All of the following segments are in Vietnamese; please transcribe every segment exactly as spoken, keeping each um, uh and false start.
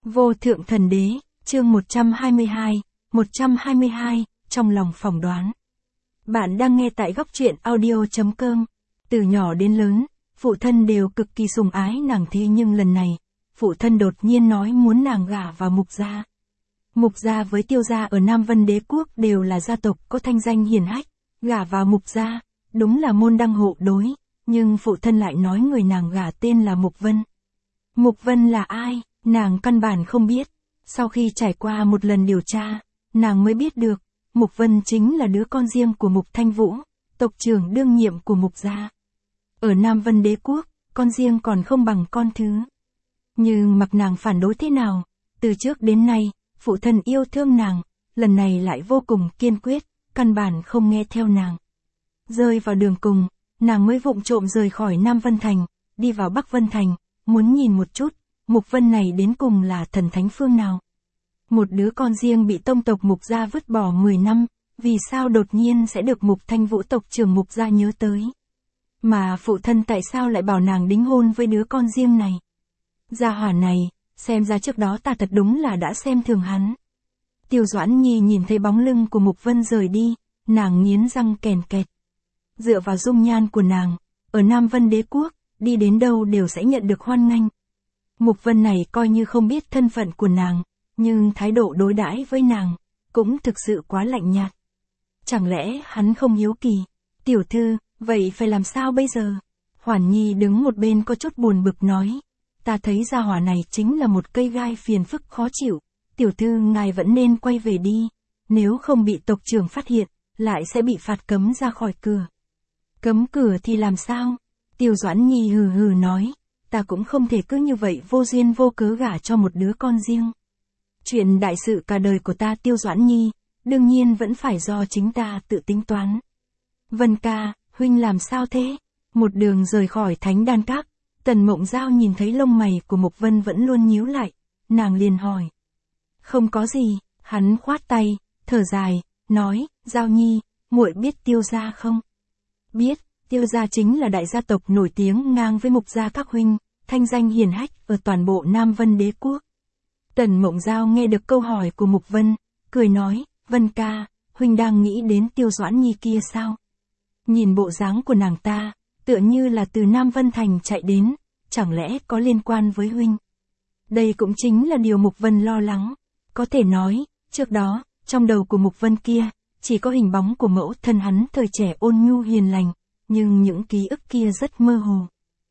Vô thượng thần đế, chương một trăm hai mươi hai, một trăm hai mươi hai, trong lòng phỏng đoán. Bạn đang nghe tại góc truyện audio chấm com. Từ nhỏ đến lớn, phụ thân đều cực kỳ sủng ái nàng, thế nhưng lần này, phụ thân đột nhiên nói muốn nàng gả vào Mục gia. Mục gia với Tiêu gia ở Nam Vân Đế quốc đều là gia tộc có thanh danh hiển hách, gả vào Mục gia, đúng là môn đăng hộ đối, nhưng phụ thân lại nói người nàng gả tên là Mục Vân. Mục Vân là ai? Nàng căn bản không biết. Sau khi trải qua một lần điều tra, nàng mới biết được, Mục Vân chính là đứa con riêng của Mục Thanh Vũ, tộc trưởng đương nhiệm của Mục gia. Ở Nam Vân Đế quốc, con riêng còn không bằng con thứ. Nhưng mặc nàng phản đối thế nào, từ trước đến nay, phụ thân yêu thương nàng, lần này lại vô cùng kiên quyết, căn bản không nghe theo nàng. Rơi vào đường cùng, nàng mới vụng trộm rời khỏi Nam Vân Thành, đi vào Bắc Vân Thành, muốn nhìn một chút, Mục Vân này đến cùng là thần thánh phương nào. Một đứa con riêng bị tông tộc Mục gia vứt bỏ mười năm, vì sao đột nhiên sẽ được Mục Thanh Vũ tộc trưởng Mục gia nhớ tới. Mà phụ thân tại sao lại bảo nàng đính hôn với đứa con riêng này. Gia hỏa này, xem ra trước đó ta thật đúng là đã xem thường hắn. Tiêu Doãn Nhi nhìn thấy bóng lưng của Mục Vân rời đi, nàng nghiến răng kèn kẹt. Dựa vào dung nhan của nàng, ở Nam Vân Đế quốc, đi đến đâu đều sẽ nhận được hoan nghênh. Mục Vân này coi như không biết thân phận của nàng, nhưng thái độ đối đãi với nàng, cũng thực sự quá lạnh nhạt. Chẳng lẽ hắn không hiếu kỳ? Tiểu thư, vậy phải làm sao bây giờ? Hoản Nhi đứng một bên có chút buồn bực nói. Ta thấy gia hỏa này chính là một cây gai phiền phức khó chịu. Tiểu thư ngài vẫn nên quay về đi. Nếu không bị tộc trưởng phát hiện, lại sẽ bị phạt cấm ra khỏi cửa. Cấm cửa thì làm sao? Tiêu Doãn Nhi hừ hừ nói. Ta cũng không thể cứ như vậy vô duyên vô cớ gả cho một đứa con riêng. Chuyện đại sự cả đời của ta Tiêu Doãn Nhi, đương nhiên vẫn phải do chính ta tự tính toán. Vân ca, huynh làm sao thế? Một đường rời khỏi Thánh Đan Các, Tần Mộng Giao nhìn thấy lông mày của Mục Vân vẫn luôn nhíu lại, nàng liền hỏi. Không có gì, hắn khoát tay, thở dài, nói, Giao Nhi, muội biết Tiêu gia không? Biết, Tiêu gia chính là đại gia tộc nổi tiếng ngang với Mục gia các huynh, thanh danh hiển hách ở toàn bộ Nam Vân Đế quốc. Tần Mộng Giao nghe được câu hỏi của Mục Vân, cười nói, Vân ca, huynh đang nghĩ đến Tiêu Doãn Nhi kia sao? Nhìn bộ dáng của nàng ta, tựa như là từ Nam Vân Thành chạy đến, chẳng lẽ có liên quan với huynh? Đây cũng chính là điều Mục Vân lo lắng. Có thể nói, trước đó, trong đầu của Mục Vân kia, chỉ có hình bóng của mẫu thân hắn thời trẻ ôn nhu hiền lành, nhưng những ký ức kia rất mơ hồ.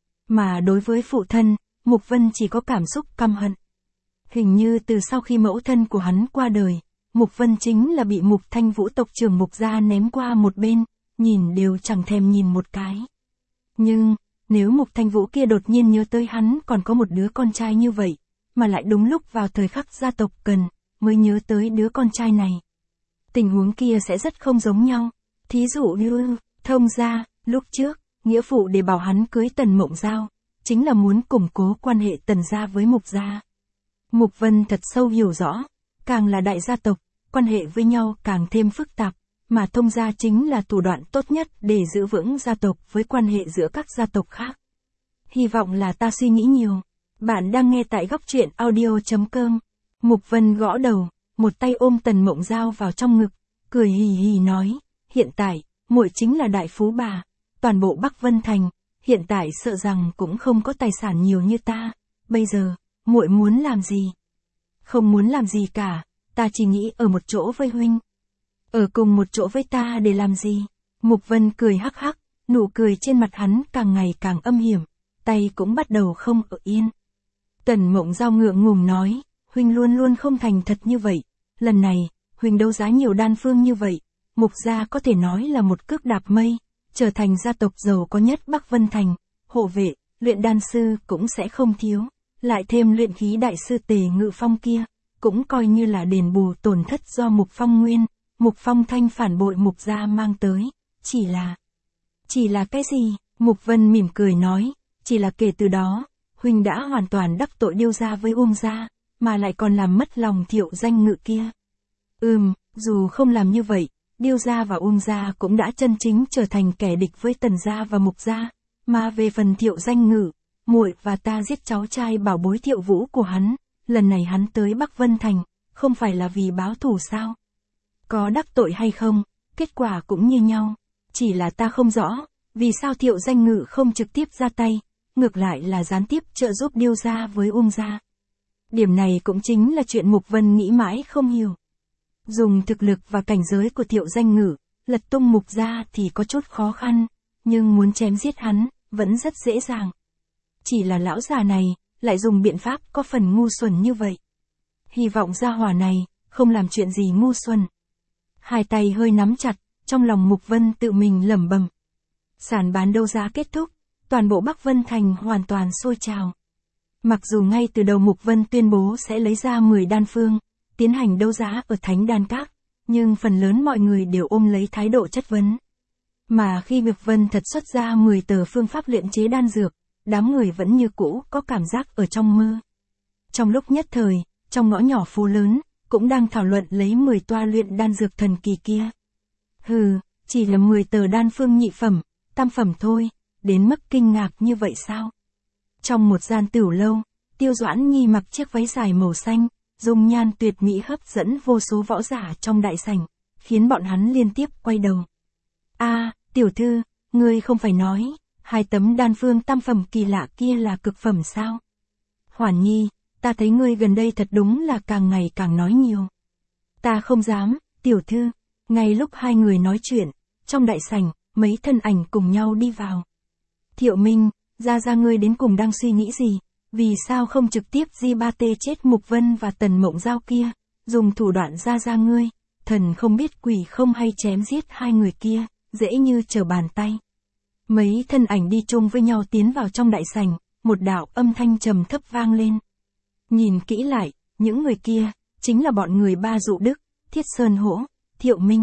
Mà đối với phụ thân, Mục Vân chỉ có cảm xúc căm hận. Hình như từ sau khi mẫu thân của hắn qua đời, Mục Vân chính là bị Mục Thanh Vũ tộc trưởng Mục gia ném qua một bên, nhìn đều chẳng thèm nhìn một cái. Nhưng, nếu Mục Thanh Vũ kia đột nhiên nhớ tới hắn còn có một đứa con trai như vậy, mà lại đúng lúc vào thời khắc gia tộc cần, mới nhớ tới đứa con trai này. Tình huống kia sẽ rất không giống nhau. Thí dụ như, thông gia, lúc trước, nghĩa phụ để bảo hắn cưới Tần Mộng Giao, chính là muốn củng cố quan hệ Tần gia với Mục gia. Mục Vân thật sâu hiểu rõ, càng là đại gia tộc, quan hệ với nhau càng thêm phức tạp, mà thông gia chính là thủ đoạn tốt nhất để giữ vững gia tộc với quan hệ giữa các gia tộc khác. Hy vọng là ta suy nghĩ nhiều. Bạn đang nghe tại góc truyện audio chấm com. Mục Vân gõ đầu, một tay ôm Tần Mộng Giao vào trong ngực, cười hì hì nói, hiện tại, muội chính là đại phú bà, toàn bộ Bắc Vân Thành, hiện tại sợ rằng cũng không có tài sản nhiều như ta, bây giờ, muội muốn làm gì? Không muốn làm gì cả, ta chỉ nghĩ ở một chỗ với huynh. Ở cùng một chỗ với ta để làm gì? Mục Vân cười hắc hắc, nụ cười trên mặt hắn càng ngày càng âm hiểm, tay cũng bắt đầu không ở yên. Tần Mộng Giao ngượng ngùng nói, huynh luôn luôn không thành thật như vậy, lần này, huynh đấu giá nhiều đan phương như vậy, Mục gia có thể nói là một cước đạp mây, trở thành gia tộc giàu có nhất Bắc Vân Thành, hộ vệ, luyện đan sư cũng sẽ không thiếu, lại thêm luyện khí đại sư Tề Ngự Phong kia, cũng coi như là đền bù tổn thất do Mục Phong Nguyên, Mục Phong Thanh phản bội Mục gia mang tới, chỉ là... Chỉ là cái gì? Mục Vân mỉm cười nói, chỉ là kể từ đó, huynh đã hoàn toàn đắc tội Điêu gia với Uông gia, mà lại còn làm mất lòng Thiệu Danh Ngự kia. Ừm, dù không làm như vậy, Điêu gia và Uông gia cũng đã chân chính trở thành kẻ địch với Tần gia và Mục gia, mà về phần Thiệu Danh Ngự, muội và ta giết cháu trai bảo bối Thiệu Vũ của hắn, lần này hắn tới Bắc Vân Thành, không phải là vì báo thù sao? Có đắc tội hay không, kết quả cũng như nhau. Chỉ là ta không rõ, vì sao Thiệu Danh Ngự không trực tiếp ra tay, ngược lại là gián tiếp trợ giúp Điêu gia với Ung gia. Điểm này cũng chính là chuyện Mục Vân nghĩ mãi không hiểu. Dùng thực lực và cảnh giới của Thiệu Danh Ngự, lật tung Mục gia thì có chút khó khăn, nhưng muốn chém giết hắn, vẫn rất dễ dàng. Chỉ là lão già này, lại dùng biện pháp có phần ngu xuẩn như vậy. Hy vọng gia hỏa này, không làm chuyện gì ngu xuẩn. Hai tay hơi nắm chặt, trong lòng Mục Vân tự mình lẩm bẩm. Sàn bán đấu giá kết thúc, toàn bộ Bắc Vân Thành hoàn toàn sôi trào. Mặc dù ngay từ đầu Mục Vân tuyên bố sẽ lấy ra mười đan phương, tiến hành đấu giá ở Thánh Đan Các, nhưng phần lớn mọi người đều ôm lấy thái độ chất vấn. Mà khi Mục Vân thật xuất ra mười tờ phương pháp luyện chế đan dược, đám người vẫn như cũ có cảm giác ở trong mơ. Trong lúc nhất thời, trong ngõ nhỏ phố lớn, cũng đang thảo luận lấy mười toa luyện đan dược thần kỳ kia. Hừ, chỉ là mười tờ đan phương nhị phẩm, tam phẩm thôi, đến mức kinh ngạc như vậy sao? Trong một gian tửu lâu, Tiêu Doãn Nhi mặc chiếc váy dài màu xanh, dung nhan tuyệt mỹ hấp dẫn vô số võ giả trong đại sảnh, khiến bọn hắn liên tiếp quay đầu. A, tiểu thư, ngươi không phải nói, hai tấm đan phương tam phẩm kỳ lạ kia là cực phẩm sao? Hoàn Nhi, ta thấy ngươi gần đây thật đúng là càng ngày càng nói nhiều. Ta không dám, tiểu thư. Ngay lúc hai người nói chuyện, trong đại sảnh, mấy thân ảnh cùng nhau đi vào. Thiệu Minh, ra ra ngươi đến cùng đang suy nghĩ gì? Vì sao không trực tiếp di ba tê chết Mục Vân và Tần Mộng Giao kia, dùng thủ đoạn ra ra ngươi, thần không biết quỷ không hay chém giết hai người kia, dễ như trở bàn tay. Mấy thân ảnh đi chung với nhau tiến vào trong đại sảnh, một đạo âm thanh trầm thấp vang lên. Nhìn kỹ lại, những người kia, chính là bọn người Ba Dụ Đức, Thiết Sơn Hỗ, Thiệu Minh.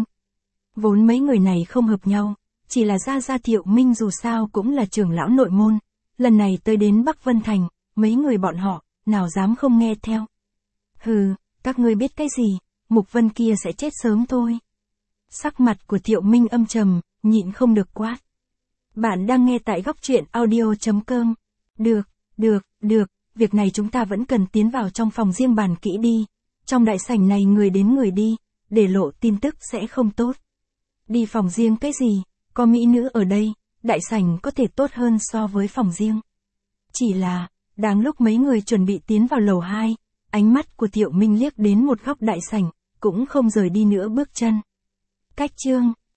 Vốn mấy người này không hợp nhau, chỉ là ra ra Thiệu Minh dù sao cũng là trưởng lão nội môn, lần này tới đến Bắc Vân Thành, mấy người bọn họ, nào dám không nghe theo. Hừ, các ngươi biết cái gì, Mục Vân kia sẽ chết sớm thôi. Sắc mặt của Thiệu Minh âm trầm, nhịn không được quát. Bạn đang nghe tại góc truyện audio chấm com. Được, được, được, việc này chúng ta vẫn cần tiến vào trong phòng riêng bàn kỹ đi. Trong đại sảnh này người đến người đi, để lộ tin tức sẽ không tốt. Đi phòng riêng cái gì, có mỹ nữ ở đây, đại sảnh có thể tốt hơn so với phòng riêng. Chỉ là, đang lúc mấy người chuẩn bị tiến vào lầu hai, ánh mắt của Thiệu Minh liếc đến một góc đại sảnh, cũng không rời đi nữa bước chân. Cách chương